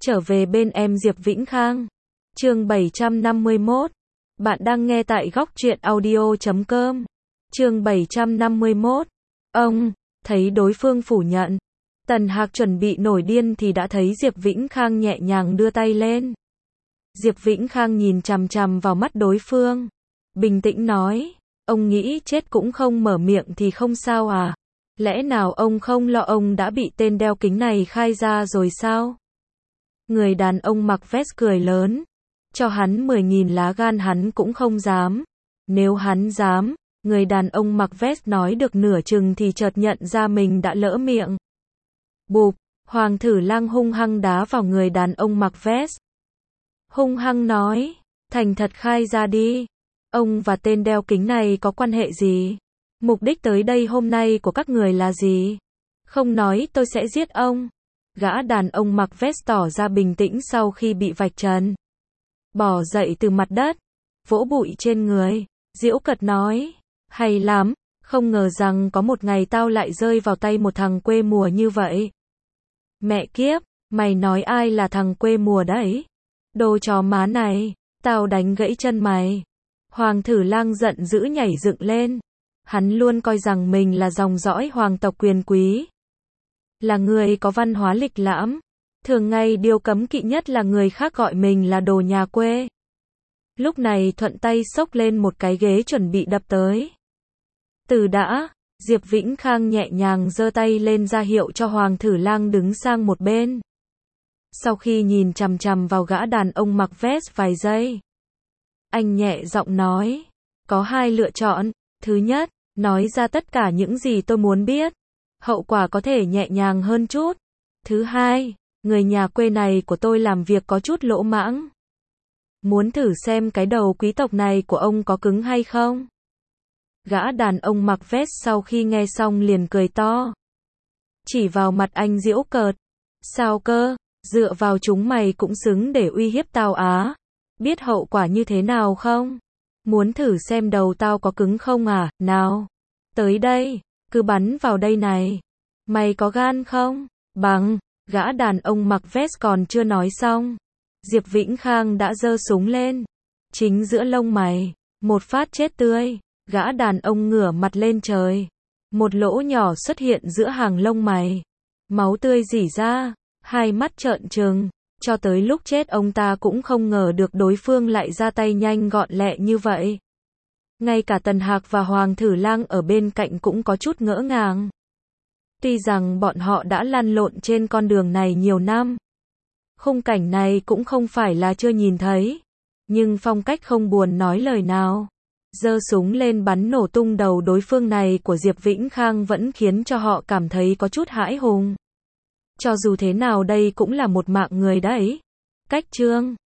Trở về bên em Diệp Vĩnh Khang. Chương 751. Bạn đang nghe tại góc truyện audio.com. Chương 751. Ông thấy đối phương phủ nhận. Tần Hạc chuẩn bị nổi điên thì đã thấy Diệp Vĩnh Khang nhẹ nhàng đưa tay lên. Diệp Vĩnh Khang nhìn chằm chằm vào mắt đối phương, bình tĩnh nói, ông nghĩ chết cũng không mở miệng thì không sao à? Lẽ nào ông không lo ông đã bị tên đeo kính này khai ra rồi sao? Người đàn ông mặc vest cười lớn, cho hắn 10.000 lá gan hắn cũng không dám. Nếu hắn dám, người đàn ông mặc vest nói được nửa chừng thì chợt nhận ra mình đã lỡ miệng. Bụp, Hoàng Thử Lang hung hăng đá vào người đàn ông mặc vest. Hung hăng nói, thành thật khai ra đi. Ông và tên đeo kính này có quan hệ gì? Mục đích tới đây hôm nay của các người là gì? Không nói tôi sẽ giết ông. Gã đàn ông mặc vest tỏ ra bình tĩnh sau khi bị vạch trần. Bò dậy từ mặt đất, vỗ bụi trên người, giễu cợt nói, hay lắm, không ngờ rằng có một ngày tao lại rơi vào tay một thằng quê mùa như vậy. Mẹ kiếp, mày nói ai là thằng quê mùa đấy? Đồ chó má này, tao đánh gãy chân mày. Hoàng Thử Lang giận dữ nhảy dựng lên. Hắn luôn coi rằng mình là dòng dõi hoàng tộc quyền quý, là người có văn hóa lịch lãm. Thường ngày điều cấm kỵ nhất là người khác gọi mình là đồ nhà quê. Lúc này thuận tay xốc lên một cái ghế chuẩn bị đập tới. Từ đã, Diệp Vĩnh Khang nhẹ nhàng giơ tay lên ra hiệu cho Hoàng Thử Lang đứng sang một bên. Sau khi nhìn chằm chằm vào gã đàn ông mặc vest vài giây, anh nhẹ giọng nói, có hai lựa chọn. Thứ nhất, nói ra tất cả những gì tôi muốn biết. Hậu quả có thể nhẹ nhàng hơn chút. Thứ hai, người nhà quê này của tôi làm việc có chút lỗ mãng. Muốn thử xem cái đầu quý tộc này của ông có cứng hay không? Gã đàn ông mặc vest sau khi nghe xong liền cười to. Chỉ vào mặt anh giễu cợt. Sao cơ, dựa vào chúng mày cũng xứng để uy hiếp tao á? Biết hậu quả như thế nào không? Muốn thử xem đầu tao có cứng không à? Nào, tới đây, cứ bắn vào đây này. Mày có gan không? Bằng, gã đàn ông mặc vest còn chưa nói xong. Diệp Vĩnh Khang đã giơ súng lên. Chính giữa lông mày, một phát chết tươi. Gã đàn ông ngửa mặt lên trời. Một lỗ nhỏ xuất hiện giữa hàng lông mày. Máu tươi rỉ ra, hai mắt trợn trừng. Cho tới lúc chết ông ta cũng không ngờ được đối phương lại ra tay nhanh gọn lẹ như vậy. Ngay cả Tần Hạc và Hoàng Thử Lang ở bên cạnh cũng có chút ngỡ ngàng. Tuy rằng bọn họ đã lăn lộn trên con đường này nhiều năm, khung cảnh này cũng không phải là chưa nhìn thấy, nhưng phong cách không buồn nói lời nào, giơ súng lên bắn nổ tung đầu đối phương này của Diệp Vĩnh Khang vẫn khiến cho họ cảm thấy có chút hãi hùng. Cho dù thế nào đây cũng là một mạng người đấy. Cách chương